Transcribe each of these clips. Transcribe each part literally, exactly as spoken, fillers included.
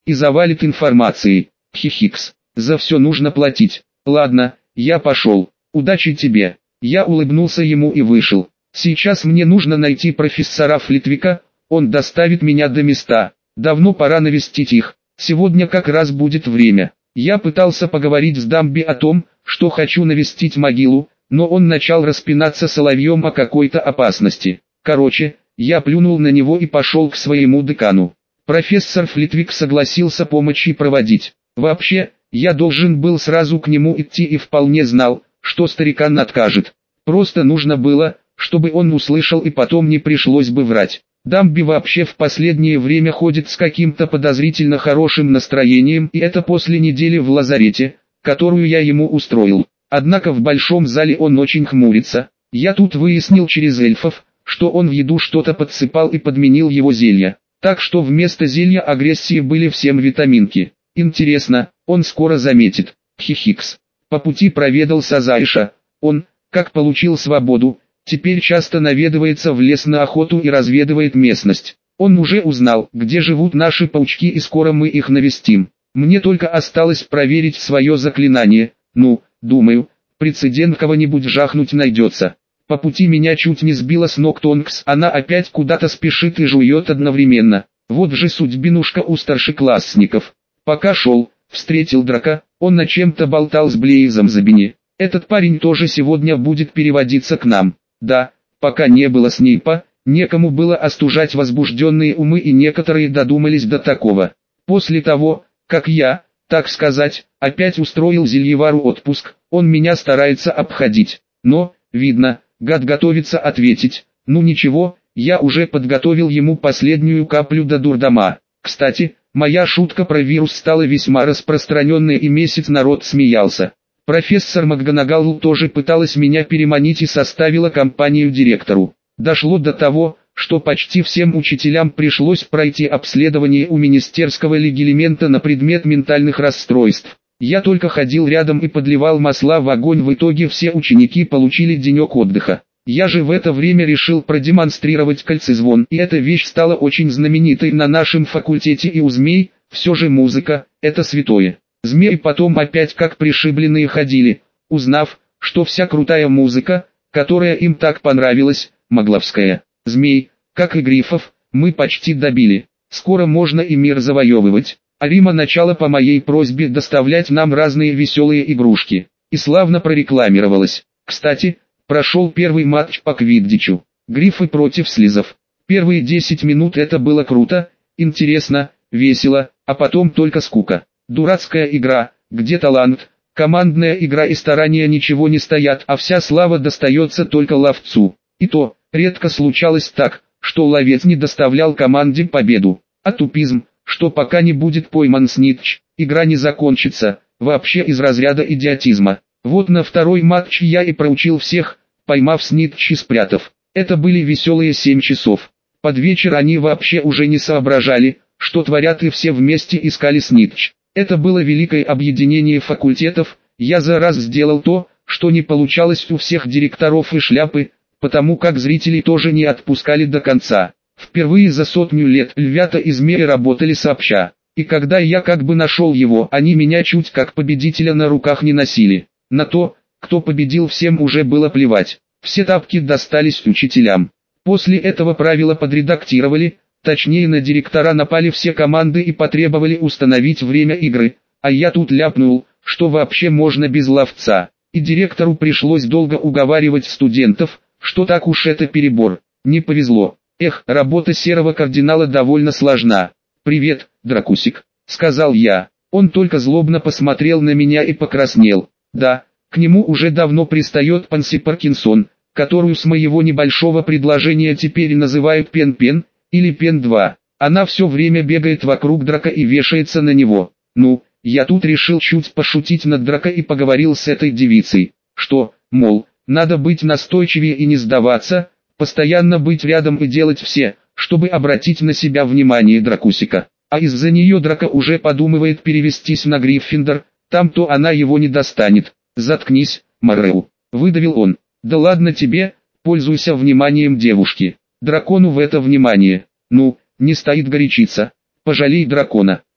и завалит информацией. Хихикс. За все нужно платить. Ладно, я пошел. Удачи тебе. Я улыбнулся ему и вышел. Сейчас мне нужно найти профессора Флитвика, он доставит меня до места. Давно пора навестить их. Сегодня как раз будет время. Я пытался поговорить с Дамби о том, что хочу навестить могилу, но он начал распинаться соловьем о какой-то опасности. Короче, я плюнул на него и пошел к своему декану. Профессор Флитвик согласился помочь проводить. Вообще, я должен был сразу к нему идти и вполне знал, что старикан откажет. Просто нужно было, чтобы он услышал и потом не пришлось бы врать. Дамби вообще в последнее время ходит с каким-то подозрительно хорошим настроением, и это после недели в лазарете, которую я ему устроил. Однако в большом зале он очень хмурится. Я тут выяснил через эльфов, что он в еду что-то подсыпал и подменил его зелья. Так что вместо зелья агрессии были всем витаминки. Интересно, он скоро заметит. Хихикс. По пути проведал Сазайша. Он, как получил свободу, теперь часто наведывается в лес на охоту и разведывает местность. Он уже узнал, где живут наши паучки, и скоро мы их навестим. Мне только осталось проверить свое заклинание. Ну, думаю, прецедент кого-нибудь жахнуть найдется. По пути меня чуть не сбила с ног Тонкс, она опять куда-то спешит и жует одновременно. Вот же судьбинушка у старшеклассников. Пока шел, встретил Драка, он на чем-то болтал с Блейзом Забини. Этот парень тоже сегодня будет переводиться к нам. Да, пока не было Снейпа, некому было остужать возбужденные умы, и некоторые додумались до такого. После того, как я, так сказать, опять устроил Зельевару отпуск, он меня старается обходить. Но, видно, гад готовится ответить. Ну ничего, я уже подготовил ему последнюю каплю до дурдома. Кстати, моя шутка про вирус стала весьма распространенной, и месяц народ смеялся. Профессор МакГонагал тоже пыталась меня переманить и составила компанию директору. Дошло до того, что почти всем учителям пришлось пройти обследование у министерского легилимента на предмет ментальных расстройств. Я только ходил рядом и подливал масла в огонь, в итоге все ученики получили денек отдыха. Я же в это время решил продемонстрировать кольцезвон, и эта вещь стала очень знаменитой на нашем факультете, и у змей, все же музыка, это святое. Змеи потом опять как пришибленные ходили, узнав, что вся крутая музыка, которая им так понравилась, магловская. Змей, как и грифов, мы почти добили. Скоро можно и мир завоевывать. А Рима начала по моей просьбе доставлять нам разные веселые игрушки. И славно прорекламировалась. Кстати, прошел первый матч по квиддичу. Грифы против слизов. Первые десять минут это было круто, интересно, весело, а потом только скука. Дурацкая игра, где талант, командная игра и старания ничего не стоят, а вся слава достается только ловцу. И то, редко случалось так, что ловец не доставлял команде победу. А тупизм, что пока не будет пойман снитч, игра не закончится, вообще из разряда идиотизма. Вот на второй матч я и проучил всех, поймав снитч и спрятав. Это были веселые семь часов. Под вечер они вообще уже не соображали, что творят, и все вместе искали снитч. Это было великое объединение факультетов. Я за раз сделал то, что не получалось у всех директоров и шляпы, потому как зрителей тоже не отпускали до конца. Впервые за сотню лет львята и змеи работали сообща. И когда я как бы нашел его, они меня чуть как победителя на руках не носили. На то, кто победил, всем уже было плевать. Все тапки достались учителям. После этого правила подредактировали, точнее на директора напали все команды и потребовали установить время игры, а я тут ляпнул, что вообще можно без ловца. И директору пришлось долго уговаривать студентов, что так уж это перебор. Не повезло. Эх, работа серого кардинала довольно сложна. «Привет, Дракусик», — сказал я. Он только злобно посмотрел на меня и покраснел. Да, к нему уже давно пристает Панси Паркинсон, которую с моего небольшого предложения теперь называют Пен-Пен, или Пен-два. Она все время бегает вокруг Драка и вешается на него. Ну, я тут решил чуть пошутить над Драка и поговорил с этой девицей, что, мол, надо быть настойчивее и не сдаваться, постоянно быть рядом и делать все, чтобы обратить на себя внимание Дракусика. А из-за нее Драка уже подумывает перевестись на Гриффиндор, там-то она его не достанет. «Заткнись, Морреу», — выдавил он. «Да ладно тебе, пользуйся вниманием девушки. Дракону в это внимание. Ну, не стоит горячиться. Пожалей дракона».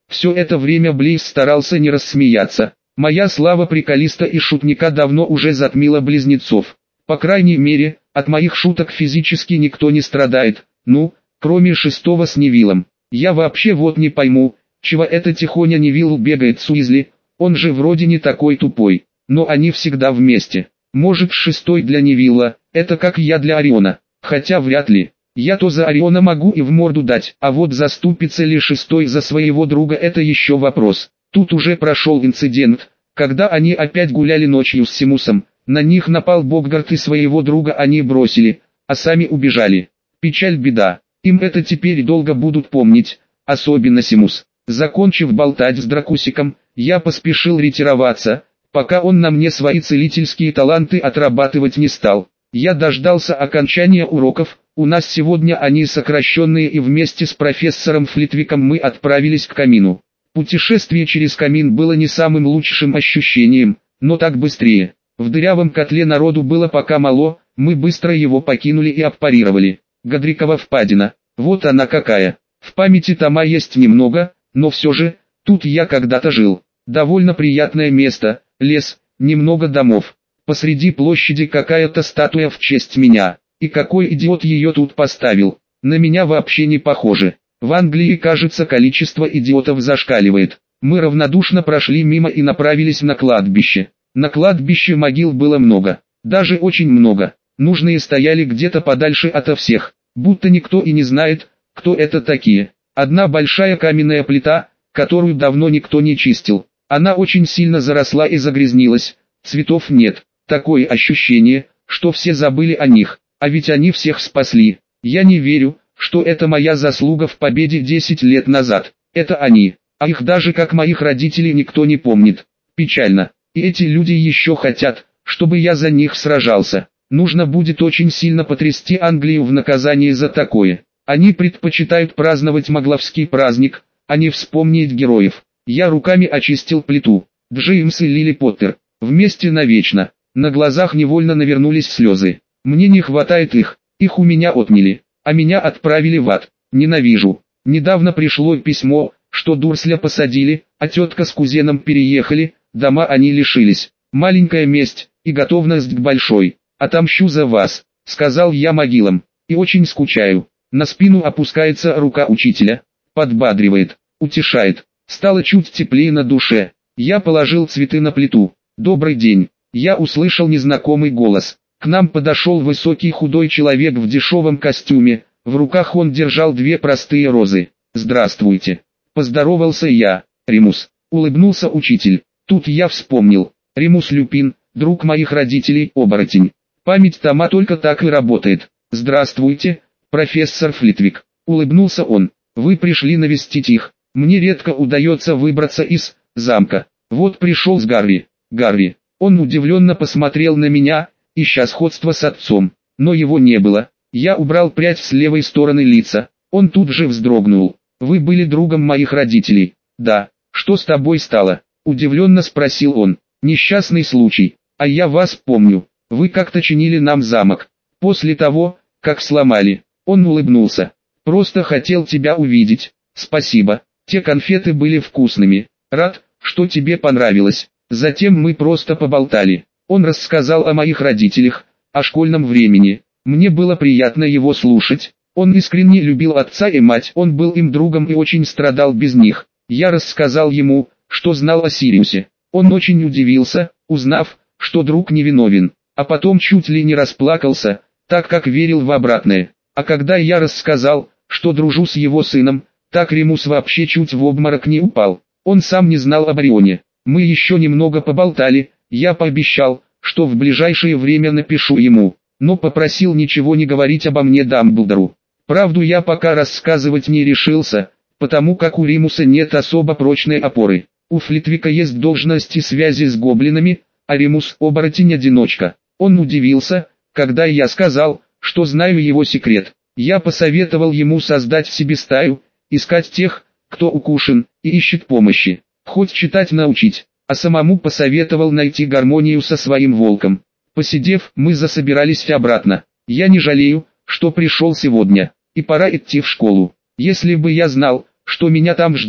Все это время Блейз старался не рассмеяться. Моя слава приколиста и шутника давно уже затмила близнецов. По крайней мере, от моих шуток физически никто не страдает, ну, кроме шестого с Невиллом. Я вообще вот не пойму, чего это тихоня Невилл бегает с Уизли, он же вроде не такой тупой, но они всегда вместе. Может, шестой для Невилла, это как я для Ориона, хотя вряд ли. Я-то за Ориона могу и в морду дать, а вот заступится ли шестой за своего друга, это еще вопрос. Тут уже прошел инцидент, когда они опять гуляли ночью с Симусом, на них напал Боггарт и своего друга они бросили, а сами убежали. Печаль беда, им это теперь долго будут помнить, особенно Симус. Закончив болтать с Дракусиком, я поспешил ретироваться, пока он на мне свои целительские таланты отрабатывать не стал. Я дождался окончания уроков, у нас сегодня они сокращенные, и вместе с профессором Флитвиком мы отправились к камину. Путешествие через камин было не самым лучшим ощущением, но так быстрее. В дырявом котле народу было пока мало, мы быстро его покинули и обпарировали. Годрикова впадина, вот она какая. В памяти тома есть немного, но все же, тут я когда-то жил. Довольно приятное место, лес, немного домов. Посреди площади какая-то статуя в честь меня. И какой идиот ее тут поставил? На меня вообще не похоже. В Англии, кажется, количество идиотов зашкаливает. Мы равнодушно прошли мимо и направились на кладбище. На кладбище могил было много, даже очень много. Нужные стояли где-то подальше ото всех, будто никто и не знает, кто это такие. Одна большая каменная плита, которую давно никто не чистил. Она очень сильно заросла и загрязнилась, цветов нет. Такое ощущение, что все забыли о них, а ведь они всех спасли. Я не верю, что это моя заслуга в победе десять лет назад. Это они, а их даже как моих родителей никто не помнит. Печально. И эти люди еще хотят, чтобы я за них сражался. Нужно будет очень сильно потрясти Англию в наказание за такое. Они предпочитают праздновать Магловский праздник, а не вспомнить героев. Я руками очистил плиту. Джеймс и Лили Поттер. Вместе навечно. На глазах невольно навернулись слезы. Мне не хватает их. Их у меня отняли, а меня отправили в ад. Ненавижу. Недавно пришло письмо, что Дурсля посадили, а тетка с кузеном переехали, дома они лишились. Маленькая месть и готовность к большой. Отомщу за вас, сказал я могилам, и очень скучаю. На спину опускается рука учителя, подбадривает, утешает. Стало чуть теплее на душе. Я положил цветы на плиту. Добрый день. Я услышал незнакомый голос. К нам подошел высокий худой человек в дешевом костюме. В руках он держал две простые розы. Здравствуйте. Поздоровался я. Ремус. Улыбнулся учитель. Тут я вспомнил. Ремус Люпин, друг моих родителей, оборотень. Память тома только так и работает. Здравствуйте, профессор Флитвик. Улыбнулся он. Вы пришли навестить их. Мне редко удается выбраться из замка. Вот пришел с Гарри. Гарри. Он удивленно посмотрел на меня, ища сходства с отцом. Но его не было. Я убрал прядь с левой стороны лица. Он тут же вздрогнул. Вы были другом моих родителей. Да. Что с тобой стало? Удивленно спросил он. Несчастный случай. А я вас помню. Вы как-то чинили нам замок. После того, как сломали. Он улыбнулся. Просто хотел тебя увидеть. Спасибо. Те конфеты были вкусными. Рад, что тебе понравилось. Затем мы просто поболтали. Он рассказал о моих родителях, о школьном времени. Мне было приятно его слушать. Он искренне любил отца и мать. Он был им другом и очень страдал без них. Я рассказал ему, что знал о Сириусе. Он очень удивился, узнав, что друг невиновен. А потом чуть ли не расплакался, так как верил в обратное. А когда я рассказал, что дружу с его сыном, так Ремус вообще чуть в обморок не упал. Он сам не знал об Орионе. Мы еще немного поболтали, я пообещал, что в ближайшее время напишу ему, но попросил ничего не говорить обо мне Дамблдору. Правду я пока рассказывать не решился, потому как у Ремуса нет особо прочной опоры. У Флитвика есть должности связи с гоблинами, а Ремус оборотень-одиночка. Он удивился, когда я сказал, что знаю его секрет. Я посоветовал ему создать себе стаю, искать тех, кто укушен и ищет помощи, хоть читать научить, а самому посоветовал найти гармонию со своим волком. Посидев, мы засобирались обратно. Я не жалею, что пришел сегодня, и пора идти в школу. Если бы я знал, что меня там ждет,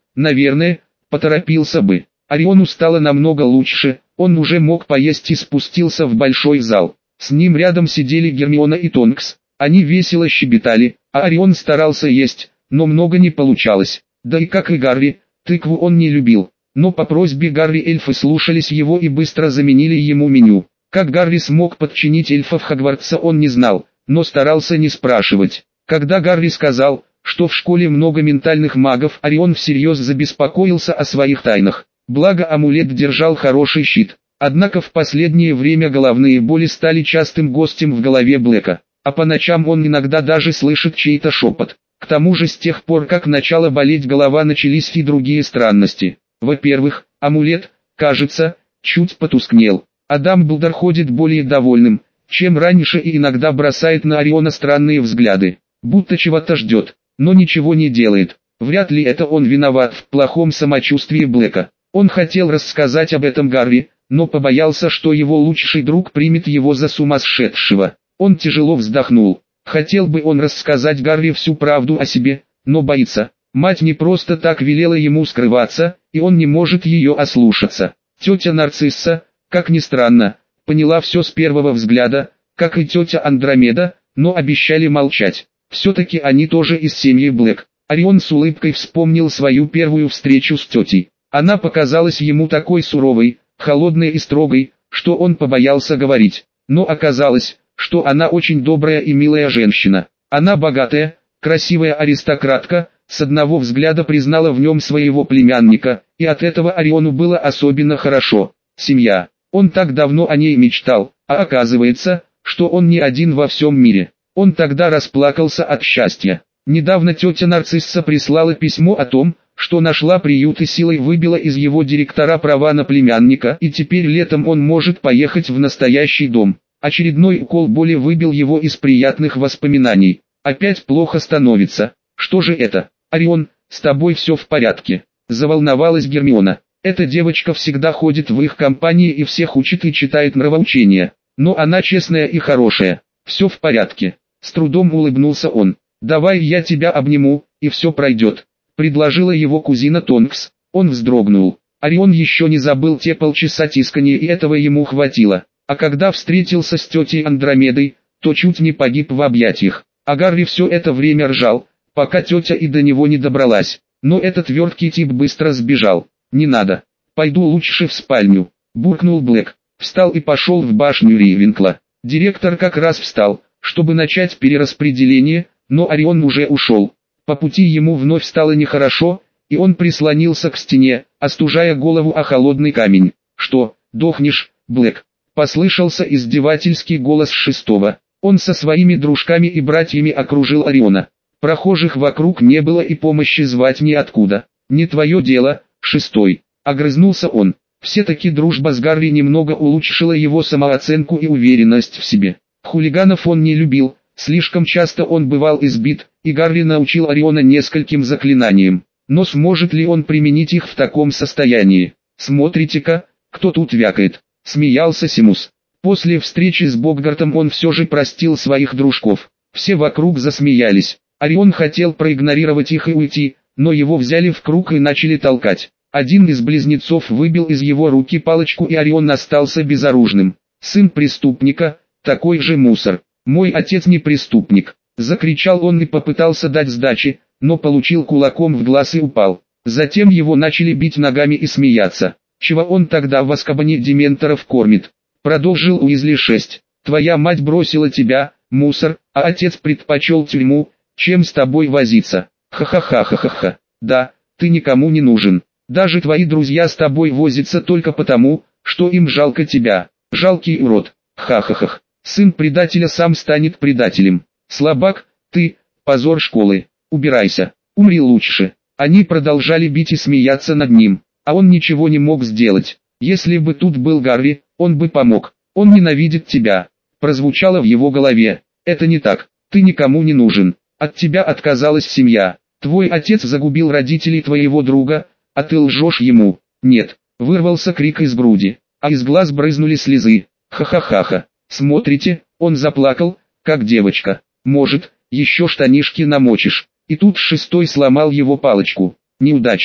наверное, поторопился бы. Ориону стало намного лучше, он уже мог поесть и спустился в большой зал. С ним рядом сидели Гермиона и Тонкс. Они весело щебетали, а Орион старался есть, но много не получалось. Да и как и Гарри, тыкву он не любил. Но по просьбе Гарри эльфы слушались его и быстро заменили ему меню. Как Гарри смог подчинить эльфов Хогвартса, он не знал, но старался не спрашивать. Когда Гарри сказал, что в школе много ментальных магов, Орион всерьез забеспокоился о своих тайнах. Благо амулет держал хороший щит. Однако в последнее время головные боли стали частым гостем в голове Блэка, а по ночам он иногда даже слышит чей-то шепот. К тому же с тех пор, как начала болеть голова, начались и другие странности. Во-первых, амулет, кажется, чуть потускнел, а Дамблдор ходит более довольным, чем раньше, и иногда бросает на Ориона странные взгляды, будто чего-то ждет, но ничего не делает. Вряд ли это он виноват в плохом самочувствии Блэка. Он хотел рассказать об этом Гарри, но побоялся, что его лучший друг примет его за сумасшедшего. Он тяжело вздохнул. Хотел бы он рассказать Гарри всю правду о себе, но боится. Мать не просто так велела ему скрываться, и он не может ее ослушаться. Тетя Нарцисса, как ни странно, поняла все с первого взгляда, как и тетя Андромеда, но обещали молчать. Все-таки они тоже из семьи Блэк. Орион с улыбкой вспомнил свою первую встречу с тетей. Она показалась ему такой суровой, холодной и строгой, что он побоялся говорить. Но оказалось, что она очень добрая и милая женщина. Она богатая, красивая аристократка, с одного взгляда признала в нем своего племянника, и от этого Ориону было особенно хорошо. Семья. Он так давно о ней мечтал, а оказывается, что он не один во всем мире. Он тогда расплакался от счастья. Недавно тетя Нарцисса прислала письмо о том, что нашла приют и силой выбила из его директора права на племянника, и теперь летом он может поехать в настоящий дом. Очередной укол боли выбил его из приятных воспоминаний. Опять плохо становится. Что же это? Орион, с тобой все в порядке? Заволновалась Гермиона. Эта девочка всегда ходит в их компании и всех учит и читает нравоучения. Но она честная и хорошая. Все в порядке. С трудом улыбнулся он. Давай я тебя обниму, и все пройдет. Предложила его кузина Тонкс. Он вздрогнул. Орион еще не забыл те полчаса тискания, и этого ему хватило. А когда встретился с тетей Андромедой, то чуть не погиб в объятиях. А Гарри все это время ржал, пока тетя и до него не добралась. Но этот верткий тип быстро сбежал. «Не надо. Пойду лучше в спальню», — буркнул Блэк. Встал и пошел в башню Рейвенкла. Директор как раз встал, чтобы начать перераспределение, но Орион уже ушел. По пути ему вновь стало нехорошо, и он прислонился к стене, остужая голову о холодный камень. «Что, дохнешь, Блэк?» — послышался издевательский голос шестого. Он со своими дружками и братьями окружил Ориона. Прохожих вокруг не было и помощи звать неоткуда. «Не твое дело, шестой», — огрызнулся он. Все-таки дружба с Гарри немного улучшила его самооценку и уверенность в себе. Хулиганов он не любил, слишком часто он бывал избит, и Гарри научил Ориона нескольким заклинаниям. Но сможет ли он применить их в таком состоянии? «Смотрите-ка, кто тут вякает», — смеялся Симус. После встречи с Боггартом он все же простил своих дружков. Все вокруг засмеялись. Орион хотел проигнорировать их и уйти, но его взяли в круг и начали толкать. Один из близнецов выбил из его руки палочку, и Орион остался безоружным. «Сын преступника, такой же мусор. Мой отец не преступник», — закричал он и попытался дать сдачи, но получил кулаком в глаз и упал. Затем его начали бить ногами и смеяться. «Чего он тогда в Азкабане дементоров кормит?» — продолжил Уизли шесть. «Твоя мать бросила тебя, мусор, а отец предпочел тюрьму, чем с тобой возиться. Ха-ха-ха-ха-ха-ха. Да, ты никому не нужен. Даже твои друзья с тобой возятся только потому, что им жалко тебя. Жалкий урод. Ха-ха-ха. Сын предателя сам станет предателем. Слабак, ты, позор школы. Убирайся, умри лучше». Они продолжали бить и смеяться над ним, а он ничего не мог сделать. «Если бы тут был Гарри, он бы помог. Он ненавидит тебя», — прозвучало в его голове. «Это не так. Ты никому не нужен. От тебя отказалась семья. Твой отец загубил родителей твоего друга, а ты лжешь ему». «Нет», — вырвался крик из груди, а из глаз брызнули слезы. «Ха-ха-ха-ха. Смотрите, он заплакал, как девочка. Может, еще штанишки намочишь». И тут шестой сломал его палочку. «Неудачник,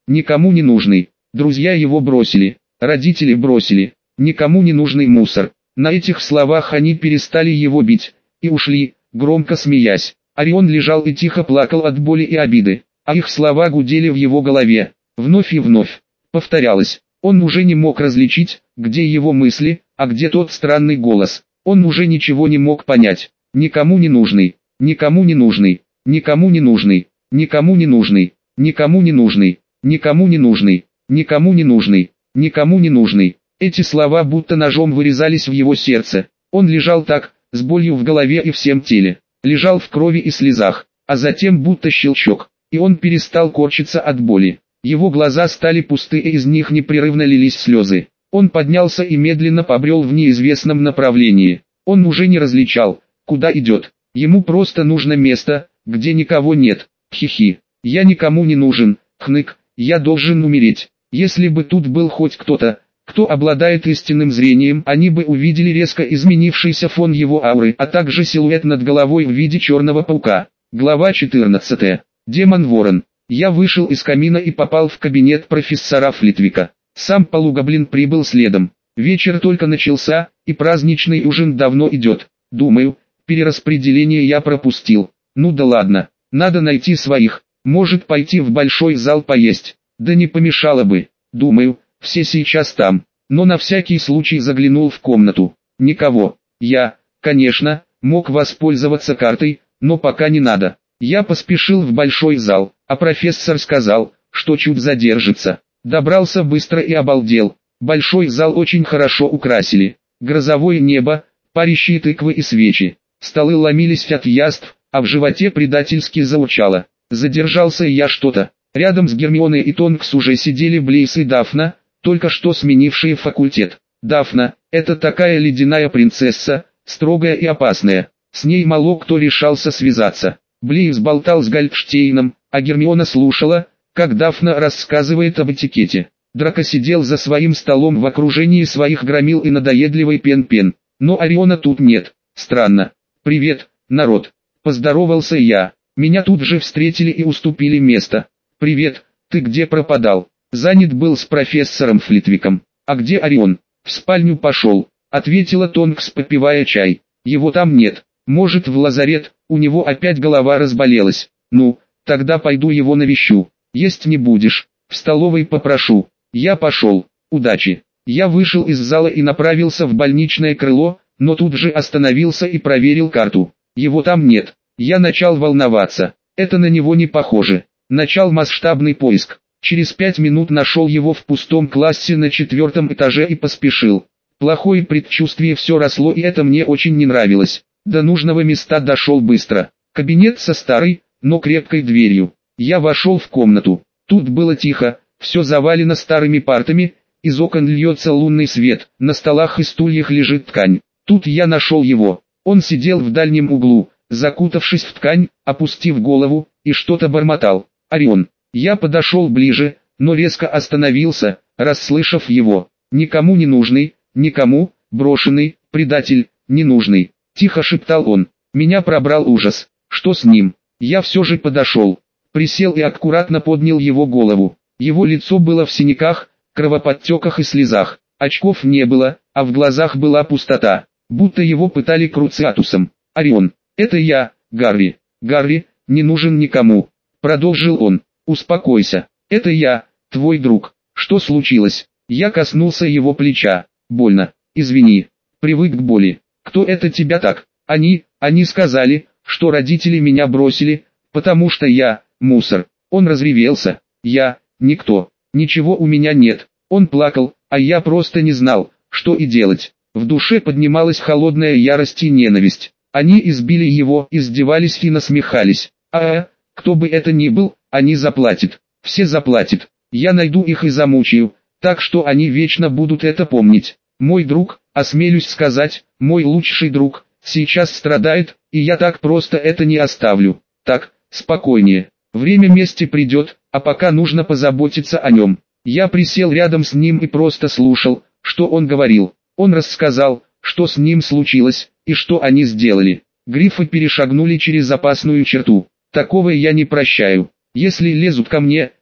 никому не нужный. Друзья его бросили, родители бросили, никому не нужный мусор. На этих словах они перестали его бить и ушли, громко смеясь. Орион лежал и тихо плакал от боли и обиды, а их слова гудели в его голове. Вновь и вновь повторялось. Он уже не мог различить, где его мысли, а где тот странный голос. Он уже ничего не мог понять. Никому не нужный, никому не нужный, никому не нужный, никому не нужный, никому не нужный, никому не нужный, никому не нужный, никому не нужный. Эти слова будто ножом вырезались в его сердце. Он лежал так, с болью в голове и всем теле. Лежал в крови и слезах, а затем будто щелчок, и он перестал корчиться от боли. Его глаза стали пусты, и из них непрерывно лились слезы. Он поднялся и медленно побрел в неизвестном направлении. Он уже не различал, куда идет. Ему просто нужно место, где никого нет. Хихи. Я никому не нужен. Хнык. Я должен умереть. Если бы тут был хоть кто-то, кто обладает истинным зрением, они бы увидели резко изменившийся фон его ауры, а также силуэт над головой в виде черного паука. Глава четырнадцатая. Демон-ворон. Я вышел из камина и попал в кабинет профессора Флитвика. Сам полугоблин прибыл следом. Вечер только начался, и праздничный ужин давно идет. Думаю, перераспределение я пропустил. Ну да ладно, надо найти своих. Может пойти в большой зал поесть. Да не помешало бы. Думаю, все сейчас там. Но на всякий случай заглянул в комнату. Никого. Я, конечно, мог воспользоваться картой, но пока не надо. Я поспешил в большой зал, а профессор сказал, что чуть задержится. Добрался быстро и обалдел. Большой зал очень хорошо украсили. Грозовое небо, парящие тыквы и свечи. Столы ломились от яств, а в животе предательски заурчало. Задержался я что-то. Рядом с Гермионой и Тонкс уже сидели Блейз и Дафна, только что сменившие факультет. Дафна – это такая ледяная принцесса, строгая и опасная. С ней мало кто решался связаться. Блейз болтал с Гальдштейном, а Гермиона слушала, как Дафна рассказывает об этикете. Драко сидел за своим столом в окружении своих громил и надоедливой Пен-Пен. Но Ориона тут нет. Странно. «Привет, народ!» – поздоровался я. Меня тут же встретили и уступили место. «Привет, ты где пропадал?» «Занят был с профессором Флитвиком». «А где Орион?» «В спальню пошел», – ответила Тонкс, попивая чай. «Его там нет. Может, в лазарет, у него опять голова разболелась. Ну, тогда пойду его навещу. Есть не будешь, в столовой попрошу». Я пошел. Удачи. Я вышел из зала и направился в больничное крыло, но тут же остановился и проверил карту. Его там нет. Я начал волноваться. Это на него не похоже. Начал масштабный поиск. Через пять минут нашел его в пустом классе на четвертом этаже и поспешил. Плохое предчувствие все росло, и это мне очень не нравилось. До нужного места дошел быстро. Кабинет со старой, но крепкой дверью. Я вошел в комнату. Тут было тихо, все завалено старыми партами, из окон льется лунный свет, на столах и стульях лежит ткань. Тут я нашел его. Он сидел в дальнем углу, закутавшись в ткань, опустив голову, и что-то бормотал. «Орион». Я подошел ближе, но резко остановился, расслышав его. «Никому не нужный, никому, брошенный, предатель, ненужный», — тихо шептал он. Меня пробрал ужас. Что с ним? Я все же подошел. Присел и аккуратно поднял его голову. Его лицо было в синяках, кровоподтеках и слезах. Очков не было, а в глазах была пустота, будто его пытали круциатусом. «Орион, это я, Гарри. Гарри, не нужен никому», — продолжил он. «Успокойся, это я, твой друг. Что случилось?» Я коснулся его плеча. «Больно, извини, привык к боли». «Кто это тебя так?» «Они, они сказали, что родители меня бросили, потому что я, мусор». Он разревелся. «Я, никто, ничего у меня нет». Он плакал, а я просто не знал, что и делать. В душе поднималась холодная ярость и ненависть. Они избили его, издевались и насмехались. А, кто бы это ни был, они заплатят. Все заплатят. Я найду их и замучаю, так что они вечно будут это помнить. Мой друг, осмелюсь сказать, мой лучший друг, сейчас страдает, и я так просто это не оставлю. Так, спокойнее. Время мести придет, а пока нужно позаботиться о нем. Я присел рядом с ним и просто слушал, что он говорил. Он рассказал, что с ним случилось, и что они сделали. Грифы перешагнули через опасную черту. Такого я не прощаю. Если лезут ко мне,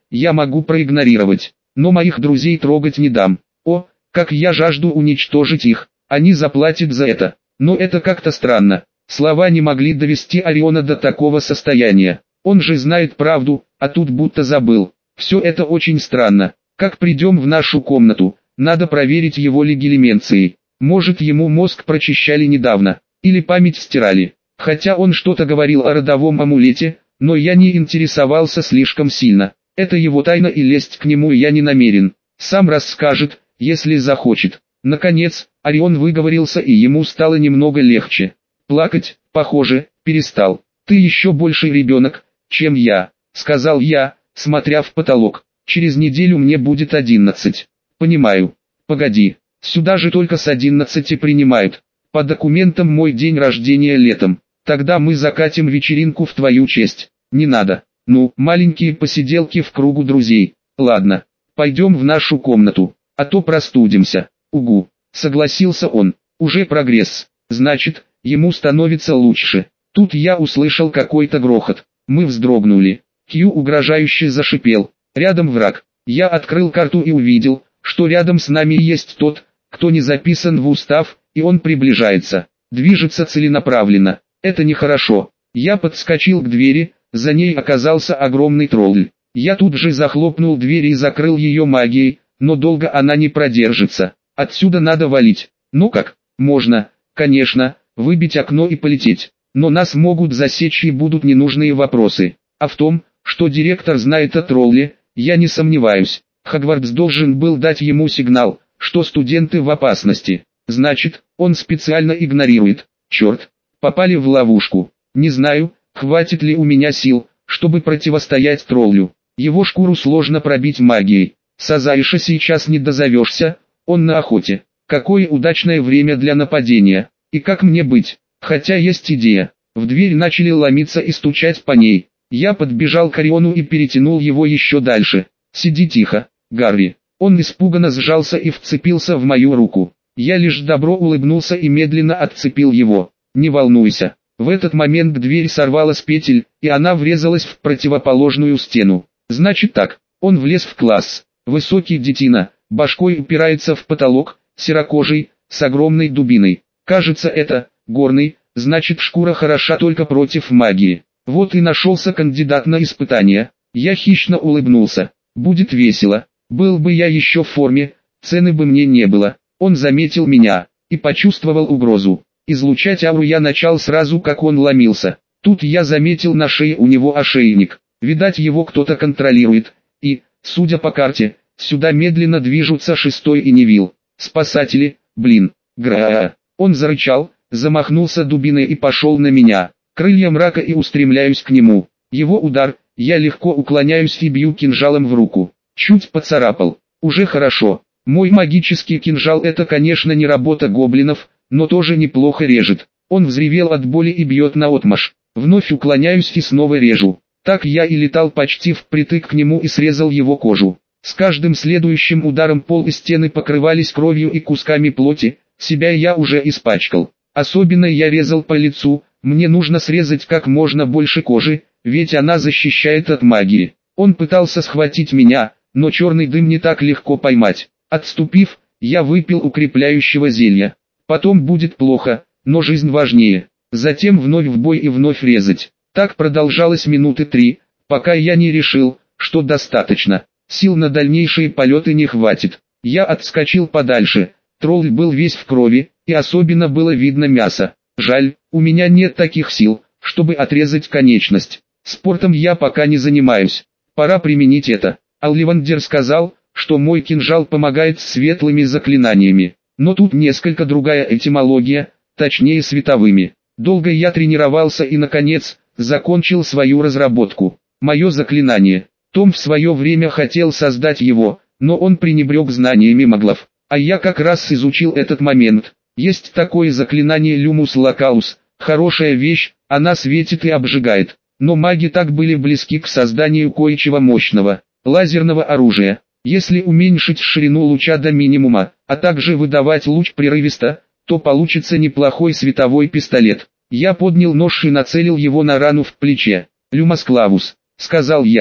я могу проигнорировать, но моих друзей трогать не дам. О, как я жажду уничтожить их, они заплатят за это. Но это как-то странно. Слова не могли довести Ориона до такого состояния. Он же знает правду, а тут будто забыл. Все это очень странно. Как придем в нашу комнату, надо проверить его легилименцией. Может, ему мозг прочищали недавно, или память стирали. Хотя он что-то говорил о родовом амулете, но я не интересовался слишком сильно. Это его тайна, и лезть к нему я не намерен. Сам расскажет, если захочет. Наконец, Орион выговорился, и ему стало немного легче. Плакать, похоже, перестал. «Ты еще больший ребенок, чем я», — сказал я, смотря в потолок. «Через неделю мне будет одиннадцать». «Понимаю. Погоди, сюда же только с одиннадцати принимают. По документам мой день рождения летом. Тогда мы закатим вечеринку в твою честь». «Не надо. Ну, маленькие посиделки в кругу друзей. Ладно, пойдем в нашу комнату, а то простудимся». «Угу», — согласился он. «Уже прогресс. Значит, ему становится лучше». Тут я услышал какой-то грохот. Мы вздрогнули. Кью угрожающе зашипел. Рядом враг. Я открыл карту и увидел, что рядом с нами есть тот, кто не записан в устав, и он приближается. Движется целенаправленно. Это нехорошо. Я подскочил к двери, за ней оказался огромный тролль. Я тут же захлопнул дверь и закрыл ее магией, но долго она не продержится. Отсюда надо валить. Ну как? Можно, конечно, выбить окно и полететь. Но нас могут засечь и будут ненужные вопросы. А в том, что директор знает о тролле, я не сомневаюсь. Хогвартс должен был дать ему сигнал, что студенты в опасности. Значит, он специально игнорирует. Черт, попали в ловушку. Не знаю, хватит ли у меня сил, чтобы противостоять троллю. Его шкуру сложно пробить магией. Сазаиша сейчас не дозовешься, он на охоте. Какое удачное время для нападения. И как мне быть? Хотя есть идея. В дверь начали ломиться и стучать по ней. Я подбежал к Ориону и перетянул его еще дальше. «Сиди тихо, Гарри». Он испуганно сжался и вцепился в мою руку. Я лишь добро улыбнулся и медленно отцепил его. «Не волнуйся». В этот момент дверь сорвала с петель, и она врезалась в противоположную стену. Значит так, он влез в класс. Высокий детина, башкой упирается в потолок, серокожий, с огромной дубиной. Кажется, это горный, значит, шкура хороша только против магии. Вот и нашелся кандидат на испытание. Я хищно улыбнулся. Будет весело. Был бы я еще в форме, цены бы мне не было. Он заметил меня и почувствовал угрозу. Излучать ауру я начал сразу, как он ломился. Тут я заметил на шее у него ошейник. Видать, его кто-то контролирует. И, судя по карте, сюда медленно движутся шестой и Невилл. Спасатели, блин, гра. Он зарычал, замахнулся дубиной и пошел на меня. Крылья мрака и устремляюсь к нему. Его удар, я легко уклоняюсь и бью кинжалом в руку. Чуть поцарапал. Уже хорошо. Мой магический кинжал — это, конечно, не работа гоблинов, но тоже неплохо режет. Он взревел от боли и бьет наотмашь. Вновь уклоняюсь и снова режу. Так я и летал почти впритык к нему и срезал его кожу. С каждым следующим ударом пол и стены покрывались кровью и кусками плоти, себя я уже испачкал. Особенно я резал по лицу, мне нужно срезать как можно больше кожи, ведь она защищает от магии. Он пытался схватить меня, но черный дым не так легко поймать. Отступив, я выпил укрепляющего зелья. Потом будет плохо, но жизнь важнее. Затем вновь в бой и вновь резать. Так продолжалось минуты три, пока я не решил, что достаточно. Сил на дальнейшие полеты не хватит. Я отскочил подальше. Тролль был весь в крови, и особенно было видно мясо. Жаль, у меня нет таких сил, чтобы отрезать конечность. Спортом я пока не занимаюсь. Пора применить это. Олливандер сказал, что мой кинжал помогает с светлыми заклинаниями. Но тут несколько другая этимология, точнее световыми. Долго я тренировался и, наконец, закончил свою разработку. Мое заклинание. Том в свое время хотел создать его, но он пренебрег знаниями маглов. А я как раз изучил этот момент. Есть такое заклинание Люмус Локаус, хорошая вещь, она светит и обжигает. Но маги так были близки к созданию кое-чего мощного, лазерного оружия. Если уменьшить ширину луча до минимума, а также выдавать луч прерывисто, то получится неплохой световой пистолет. Я поднял нож и нацелил его на рану в плече. «Люмус Клавус», — сказал я.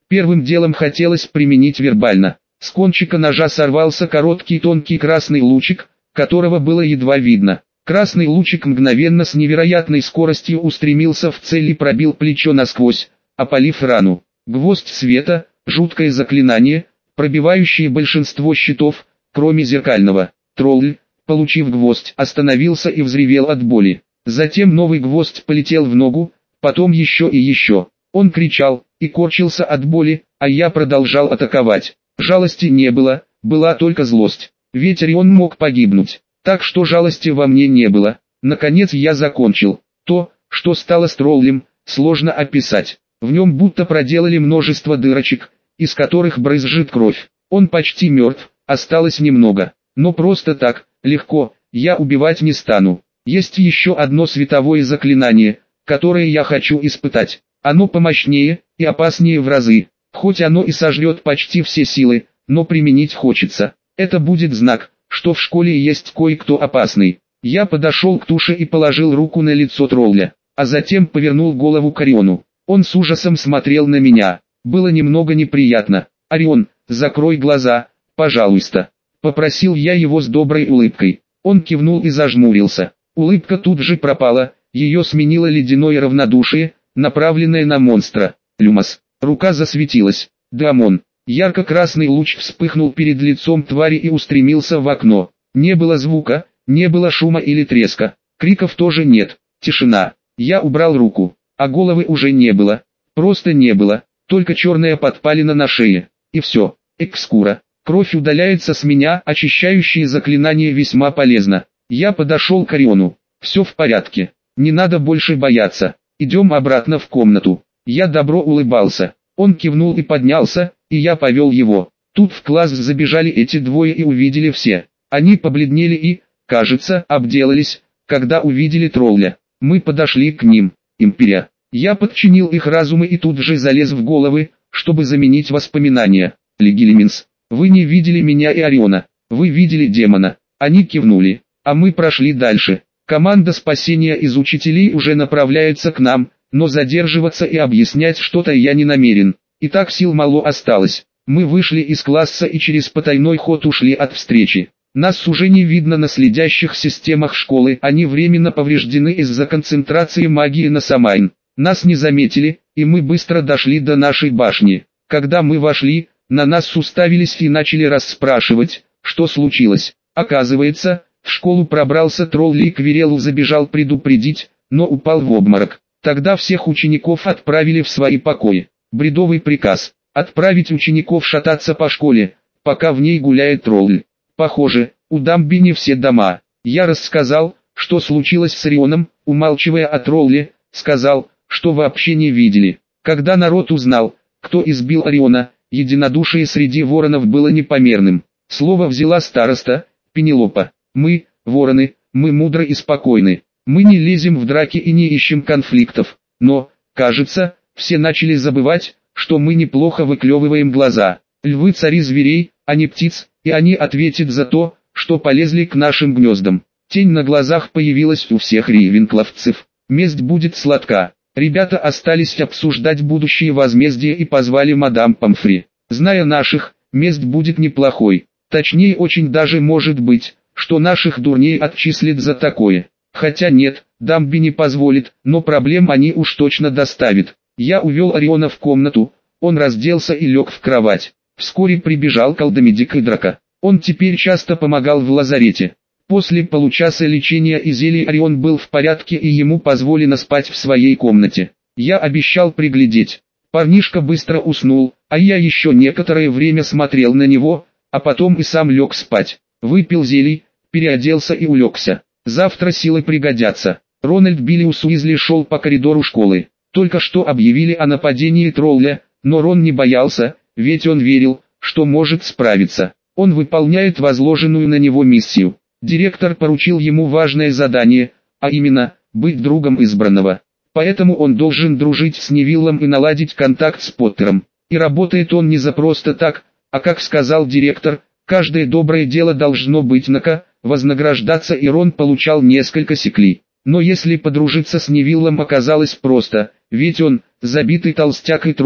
Первым делом хотелось применить вербально. С кончика ножа сорвался короткий тонкий красный лучик, которого было едва видно. Красный лучик мгновенно с невероятной скоростью устремился в цель и пробил плечо насквозь, опалив рану. Гвоздь света, жуткое заклинание, пробивающее большинство щитов, кроме зеркального. Тролль, получив гвоздь, остановился и взревел от боли. Затем новый гвоздь полетел в ногу, потом еще и еще. Он кричал и корчился от боли, а я продолжал атаковать. Жалости не было, была только злость. Ведь Орион мог погибнуть, так что жалости во мне не было. Наконец я закончил. То, что стало с троллем, сложно описать. В нем будто проделали множество дырочек, из которых брызжет кровь. Он почти мертв, осталось немного. Но просто так, легко, я убивать не стану. Есть еще одно световое заклинание, которое я хочу испытать. Оно помощнее и опаснее в разы. Хоть оно и сожрет почти все силы, но применить хочется. Это будет знак, что в школе есть кое-кто опасный. Я подошел к туше и положил руку на лицо тролля, а затем повернул голову к Ориону. Он с ужасом смотрел на меня. Было немного неприятно. «Орион, закрой глаза, пожалуйста», — попросил я его с доброй улыбкой. Он кивнул и зажмурился. Улыбка тут же пропала, ее сменило ледяное равнодушие, направленное на монстра. Люмос. Рука засветилась. Дамон. Ярко-красный луч вспыхнул перед лицом твари и устремился в окно. Не было звука, не было шума или треска. Криков тоже нет. Тишина. Я убрал руку, а головы уже не было. Просто не было, только черная подпалина на шее. И все. Экскура. Кровь удаляется с меня, очищающее заклинание весьма полезно. Я подошел к Ориону. Все в порядке. Не надо больше бояться. Идем обратно в комнату. Я добро улыбался. Он кивнул и поднялся, и я повел его. Тут в класс забежали эти двое и увидели все. Они побледнели и, кажется, обделались, когда увидели тролля. Мы подошли к ним. Империя. Я подчинил их разумы и тут же залез в головы, чтобы заменить воспоминания. Легилиминс. Вы не видели меня и Ориона. Вы видели демона. Они кивнули, а мы прошли дальше. Команда спасения из учителей уже направляется к нам, но задерживаться и объяснять что-то я не намерен. И так сил мало осталось. Мы вышли из класса и через потайной ход ушли от встречи. Нас уже не видно на следящих системах школы, они временно повреждены из-за концентрации магии на Самайн. Нас не заметили, и мы быстро дошли до нашей башни. Когда мы вошли, на нас уставились и начали расспрашивать, что случилось. Оказывается, в школу пробрался тролль и к Верелу забежал предупредить, но упал в обморок. Тогда всех учеников отправили в свои покои. Бредовый приказ – отправить учеников шататься по школе, пока в ней гуляет тролль. Похоже, у Дамби не все дома. Я рассказал, что случилось с Орионом, умалчивая о тролле, сказал, что вообще не видели. Когда народ узнал, кто избил Ориона, единодушие среди воронов было непомерным. Слово взяла староста, Пенелопа. Мы, вороны, мы мудры и спокойны. Мы не лезем в драки и не ищем конфликтов. Но, кажется, все начали забывать, что мы неплохо выклевываем глаза. Львы цари зверей, а не птиц, и они ответят за то, что полезли к нашим гнездам. Тень на глазах появилась у всех рейвенкловцев. Месть будет сладка. Ребята остались обсуждать будущее возмездие и позвали мадам Помфри. Зная наших, месть будет неплохой. Точнее, очень даже может быть, что наших дурней отчислят за такое. Хотя нет, Дамби не позволит, но проблем они уж точно доставят. Я увел Ориона в комнату, он разделся и лег в кровать. Вскоре прибежал колдомедик Идрака. Он теперь часто помогал в лазарете. После получаса лечения и зелий Орион был в порядке и ему позволено спать в своей комнате. Я обещал приглядеть. Парнишка быстро уснул, а я еще некоторое время смотрел на него, а потом и сам лег спать. Выпил зелий, переоделся и улегся. Завтра силы пригодятся. Рональд Биллиус Уизли шел по коридору школы. Только что объявили о нападении тролля, но Рон не боялся, ведь он верил, что может справиться. Он выполняет возложенную на него миссию. Директор поручил ему важное задание, а именно, быть другом избранного. Поэтому он должен дружить с Невиллом и наладить контакт с Поттером. И работает он не за просто так, а как сказал директор, каждое доброе дело должно быть нака, вознаграждаться, и Рон получал несколько секлей. Но если подружиться с Невиллом оказалось просто, ведь он, забитый толстяк и трус,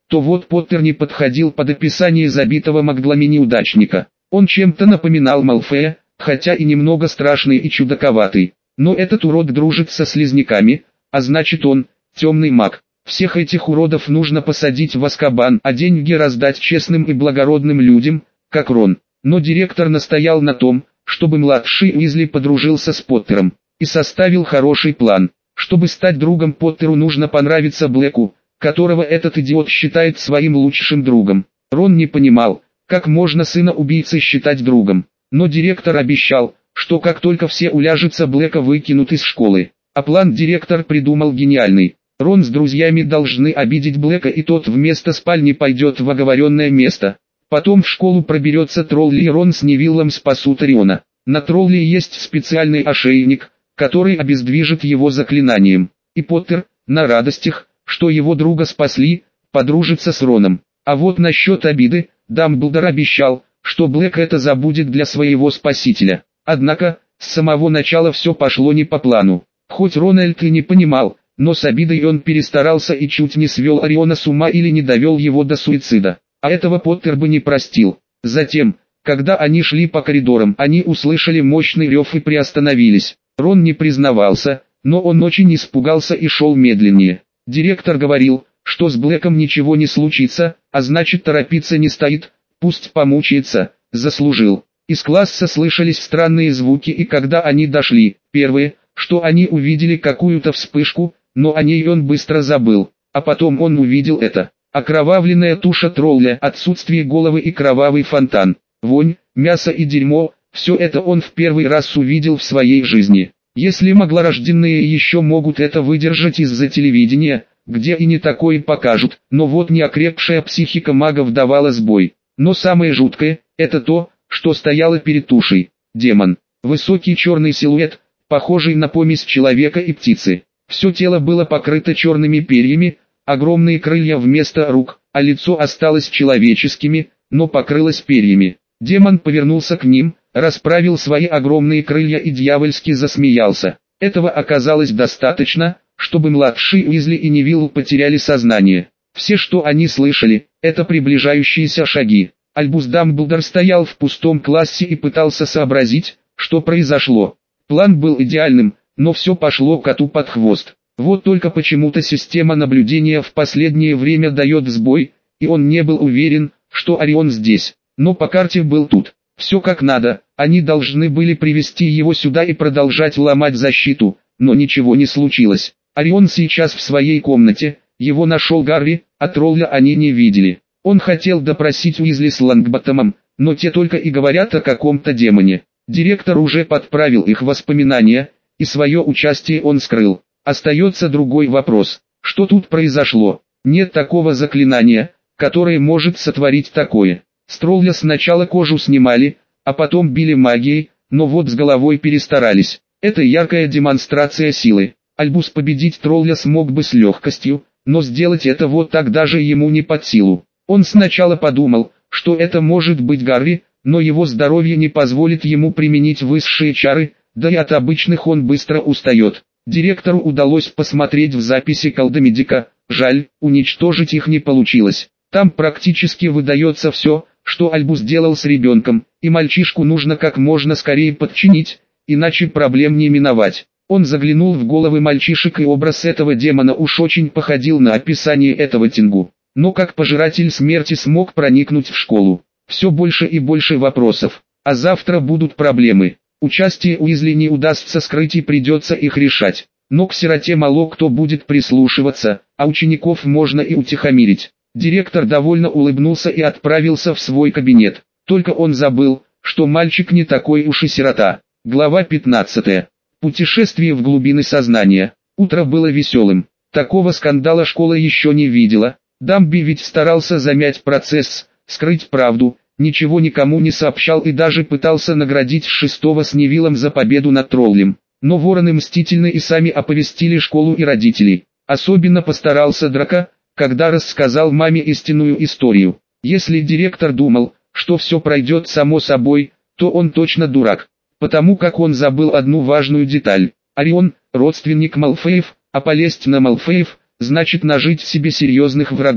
то вот Поттер не подходил под описание забитого моглами неудачника. Он чем-то напоминал Малфоя, хотя и немного страшный и чудаковатый. Но этот урод дружит со слизняками, а значит он, темный маг. Всех этих уродов нужно посадить в Азкабан, а деньги раздать честным и благородным людям, как Рон. Но директор настоял на том, чтобы младший Уизли подружился с Поттером, и составил хороший план. Чтобы стать другом Поттеру, нужно понравиться Блэку, которого этот идиот считает своим лучшим другом. Рон не понимал, как можно сына убийцы считать другом, но директор обещал, что как только все уляжутся, Блэка выкинут из школы. А план директор придумал гениальный. Рон с друзьями должны обидеть Блэка, и тот вместо спальни пойдет в оговоренное место. Потом в школу проберется Тролли, и Рон с Невиллом спасут Ориона. На Тролли есть специальный ошейник, который обездвижит его заклинанием. И Поттер, на радостях, что его друга спасли, подружится с Роном. А вот насчет обиды, Дамблдор обещал, что Блэк это забудет для своего спасителя. Однако, с самого начала все пошло не по плану. Хоть Рональд и не понимал, но с обидой он перестарался и чуть не свел Ориона с ума или не довел его до суицида. А этого Поттер бы не простил. Затем, когда они шли по коридорам, они услышали мощный рев и приостановились. Рон не признавался, но он очень испугался и шел медленнее. Директор говорил, что с Блэком ничего не случится, а значит торопиться не стоит, пусть помучается, заслужил. Из класса слышались странные звуки, и когда они дошли, первые, что они увидели какую-то вспышку, но о ней он быстро забыл. А потом он увидел это. Окровавленная туша тролля, отсутствие головы и кровавый фонтан. Вонь, мясо и дерьмо, все это он в первый раз увидел в своей жизни. Если маглорожденные еще могут это выдержать из-за телевидения, где и не такое покажут, но вот неокрепшая психика магов давала сбой. Но самое жуткое, это то, что стояло перед тушей. Демон. Высокий черный силуэт, похожий на помесь человека и птицы. Все тело было покрыто черными перьями, огромные крылья вместо рук, а лицо осталось человеческими, но покрылось перьями. Демон повернулся к ним, расправил свои огромные крылья и дьявольски засмеялся. Этого оказалось достаточно, чтобы младший Уизли и Невилл потеряли сознание. Все, что они слышали, это приближающиеся шаги. Альбус Дамблдор стоял в пустом классе и пытался сообразить, что произошло. План был идеальным, но все пошло коту под хвост. Вот только почему-то система наблюдения в последнее время дает сбой, и он не был уверен, что Орион здесь. Но по карте был тут. Все как надо, они должны были привести его сюда и продолжать ломать защиту, но ничего не случилось. Орион сейчас в своей комнате, его нашел Гарри, а тролля они не видели. Он хотел допросить Уизли с Лонгботтомом, но те только и говорят о каком-то демоне. Директор уже подправил их воспоминания, и свое участие он скрыл. Остается другой вопрос. Что тут произошло? Нет такого заклинания, которое может сотворить такое. С тролля сначала кожу снимали, а потом били магией, но вот с головой перестарались. Это яркая демонстрация силы. Альбус победить тролля смог бы с легкостью, но сделать это вот так даже ему не под силу. Он сначала подумал, что это может быть Гарри, но его здоровье не позволит ему применить высшие чары, да и от обычных он быстро устает. Директору удалось посмотреть в записи колдомедика, жаль, уничтожить их не получилось. Там практически выдается все, что Альбус делал с ребенком, и мальчишку нужно как можно скорее подчинить, иначе проблем не миновать. Он заглянул в головы мальчишек, и образ этого демона уж очень походил на описание этого Тингу. Но как пожиратель смерти смог проникнуть в школу? Все больше и больше вопросов. А завтра будут проблемы. Участие Уизли не удастся скрыть и придется их решать. Но к сироте мало кто будет прислушиваться, а учеников можно и утихомирить. Директор довольно улыбнулся и отправился в свой кабинет. Только он забыл, что мальчик не такой уж и сирота. Глава пятнадцатая. Путешествие в глубины сознания. Утро было веселым. Такого скандала школа еще не видела. Дамби ведь старался замять процесс, скрыть правду, ничего никому не сообщал и даже пытался наградить шестого с Невиллом за победу над троллем. Но вороны мстительны и сами оповестили школу и родителей. Особенно постарался Драко, когда рассказал маме истинную историю. Если директор думал, что все пройдет само собой, то он точно дурак. Потому как он забыл одну важную деталь. Орион – родственник Малфоев, а полезть на Малфоев – значит нажить себе серьезных врагов.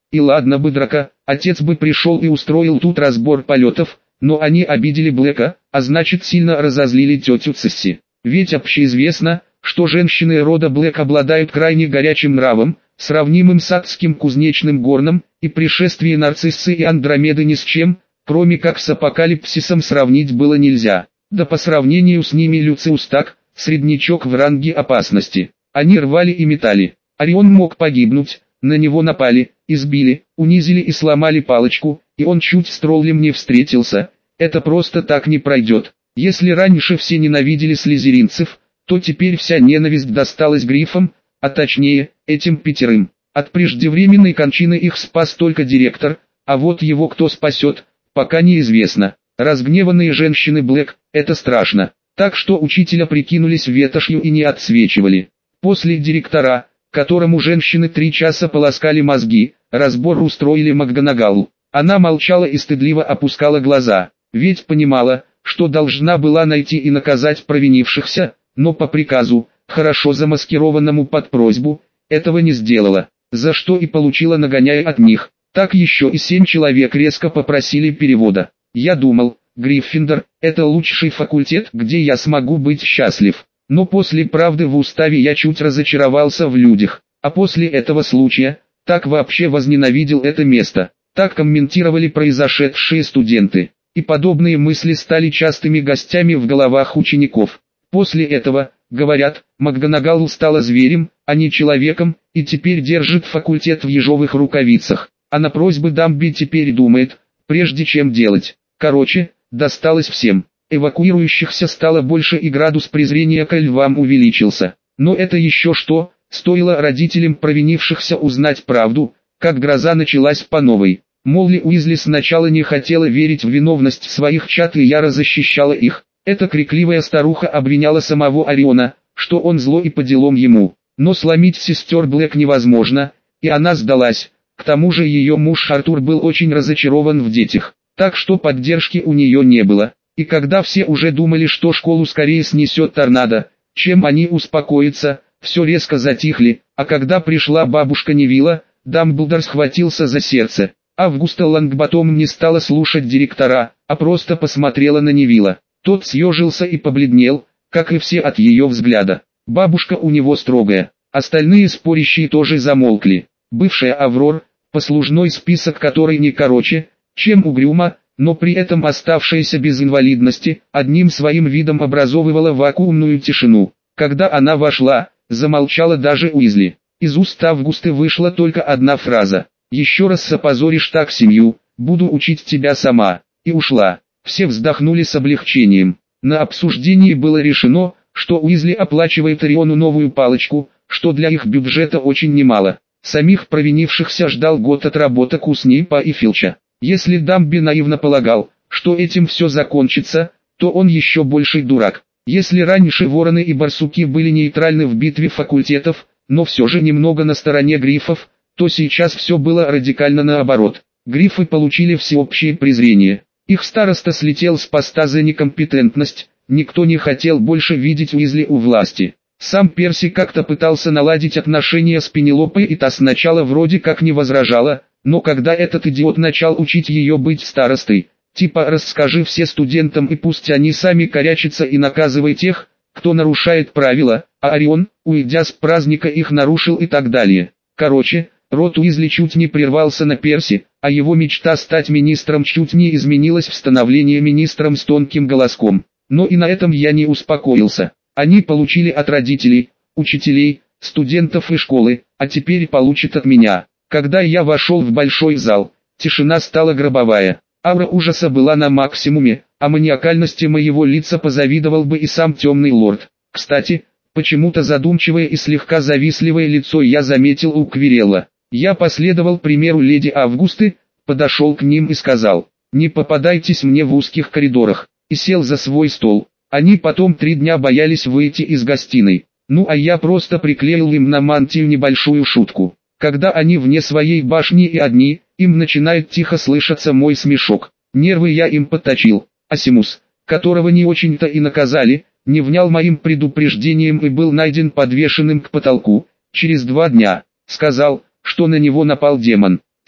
И ладно бы драка, отец бы пришел и устроил тут разбор полетов, но они обидели Блэка, а значит сильно разозлили тетю Цесси. Ведь общеизвестно, что женщины рода Блэк обладают крайне горячим нравом, сравнимым с адским кузнечным горном, и пришествие Нарциссы и Андромеды ни с чем, кроме как с апокалипсисом, сравнить было нельзя. Да по сравнению с ними Люциус так, среднячок в ранге опасности. Они рвали и метали. Орион мог погибнуть, на него напали, избили, унизили и сломали палочку, и он чуть с троллем не встретился. Это просто так не пройдет. Если раньше все ненавидели слизеринцев, то теперь вся ненависть досталась грифам, а точнее, этим пятерым. От преждевременной кончины их спас только директор, а вот его кто спасет, пока неизвестно. Разгневанные женщины Блэк, это страшно. Так что учителя прикинулись ветошью и не отсвечивали. После директора, которому женщины три часа полоскали мозги, разбор устроили МакГонагалл. Она молчала и стыдливо опускала глаза, ведь понимала, что должна была найти и наказать провинившихся, но по приказу, хорошо замаскированному под просьбу, этого не сделала, за что и получила нагоняя от них. Так еще и семь человек резко попросили перевода. Я думал, Гриффиндор – это лучший факультет, где я смогу быть счастлив. Но после правды в уставе я чуть разочаровался в людях, а после этого случая, так вообще возненавидел это место. Так комментировали произошедшие студенты, и подобные мысли стали частыми гостями в головах учеников. После этого, говорят, МакГонагалл стала зверем, а не человеком, и теперь держит факультет в ежовых рукавицах, а на просьбы Дамби теперь думает, прежде чем делать. Короче, досталось всем. Эвакуирующихся стало больше и градус презрения к львам увеличился. Но это еще что, стоило родителям провинившихся узнать правду, как гроза началась по новой. Молли Уизли сначала не хотела верить в виновность своих чад и яро защищала их. Эта крикливая старуха обвиняла самого Ориона, что он зло и по делам ему. Но сломить сестер Блэк невозможно, и она сдалась. К тому же ее муж Артур был очень разочарован в детях, так что поддержки у нее не было. И когда все уже думали, что школу скорее снесет торнадо, чем они успокоятся, все резко затихли, а когда пришла бабушка Невилла, Дамблдор схватился за сердце. Августа Лонгботтом не стала слушать директора, а просто посмотрела на Невилла. Тот съежился и побледнел, как и все от ее взгляда. Бабушка у него строгая, остальные спорящие тоже замолкли. Бывшая Аврор, послужной список которой не короче, чем угрюма, но при этом оставшаяся без инвалидности, одним своим видом образовывала вакуумную тишину. Когда она вошла, замолчала даже Уизли. Из уст Августы вышла только одна фраза: «Еще раз опозоришь так семью, буду учить тебя сама», и ушла. Все вздохнули с облегчением. На обсуждении было решено, что Уизли оплачивает Ориону новую палочку, что для их бюджета очень немало. Самих провинившихся ждал год отработок у Снейпа и Филча. Если Дамби наивно полагал, что этим все закончится, то он еще больший дурак. Если раньше вороны и барсуки были нейтральны в битве факультетов, но все же немного на стороне грифов, то сейчас все было радикально наоборот. Грифы получили всеобщее презрение. Их староста слетел с поста за некомпетентность, никто не хотел больше видеть Уизли у власти. Сам Перси как-то пытался наладить отношения с Пенелопой, и та сначала вроде как не возражала, но когда этот идиот начал учить ее быть старостой, типа расскажи все студентам и пусть они сами корячатся и наказывай тех, кто нарушает правила, а Орион, уйдя с праздника, их нарушил и так далее. Короче, род Уизли чуть не прервался на Перси, а его мечта стать министром чуть не изменилась в становление министром с тонким голоском. Но и на этом я не успокоился. Они получили от родителей, учителей, студентов и школы, а теперь получат от меня. Когда я вошел в большой зал, тишина стала гробовая. Аура ужаса была на максимуме, а маниакальности моего лица позавидовал бы и сам темный лорд. Кстати, почему-то задумчивое и слегка завистливое лицо я заметил у Квирелла. Я последовал примеру леди Августы, подошел к ним и сказал: «Не попадайтесь мне в узких коридорах», и сел за свой стол. Они потом три дня боялись выйти из гостиной. Ну а я просто приклеил им на мантию небольшую шутку. Когда они вне своей башни и одни, им начинает тихо слышаться мой смешок. Нервы я им подточил. Асимус, которого не очень-то и наказали, не внял моим предупреждением и был найден подвешенным к потолку. Через два дня сказал, что на него напал демон.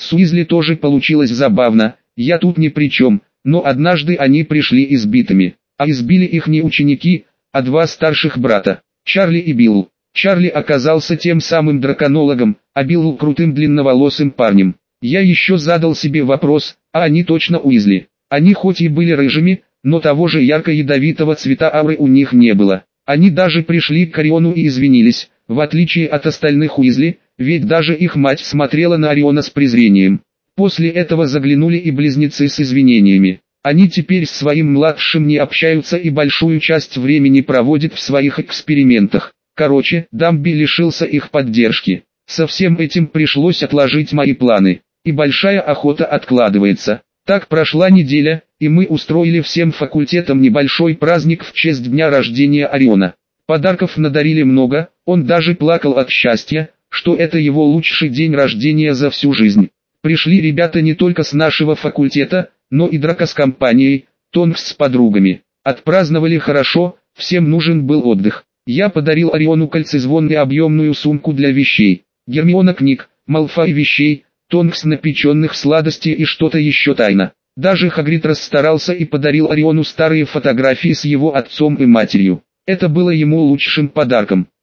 С Уизли тоже получилось забавно, я тут ни при чем, но однажды они пришли избитыми, а избили их не ученики, а два старших брата, Чарли и Билл. Чарли оказался тем самым драконологом, а Билл крутым длинноволосым парнем. Я еще задал себе вопрос, а они точно Уизли? Они хоть и были рыжими, но того же ярко-ядовитого цвета ауры у них не было. Они даже пришли к Ориону и извинились, в отличие от остальных Уизли, ведь даже их мать смотрела на Ориона с презрением. После этого заглянули и близнецы с извинениями. Они теперь с своим младшим не общаются и большую часть времени проводят в своих экспериментах. Короче, Дамби лишился их поддержки. Со всем этим пришлось отложить мои планы, и большая охота откладывается. Так прошла неделя, и мы устроили всем факультетам небольшой праздник в честь дня рождения Ориона. Подарков надарили много, он даже плакал от счастья, что это его лучший день рождения за всю жизнь. Пришли ребята не только с нашего факультета, но и Драко с компанией, Тонкс с подругами. Отпраздновали хорошо, всем нужен был отдых. Я подарил Ориону кольцезвон и объемную сумку для вещей, Гермиона книг, Малфой вещей, Тонкс напеченных сладостей и что-то еще тайно. Даже Хагрид расстарался и подарил Ориону старые фотографии с его отцом и матерью. Это было ему лучшим подарком.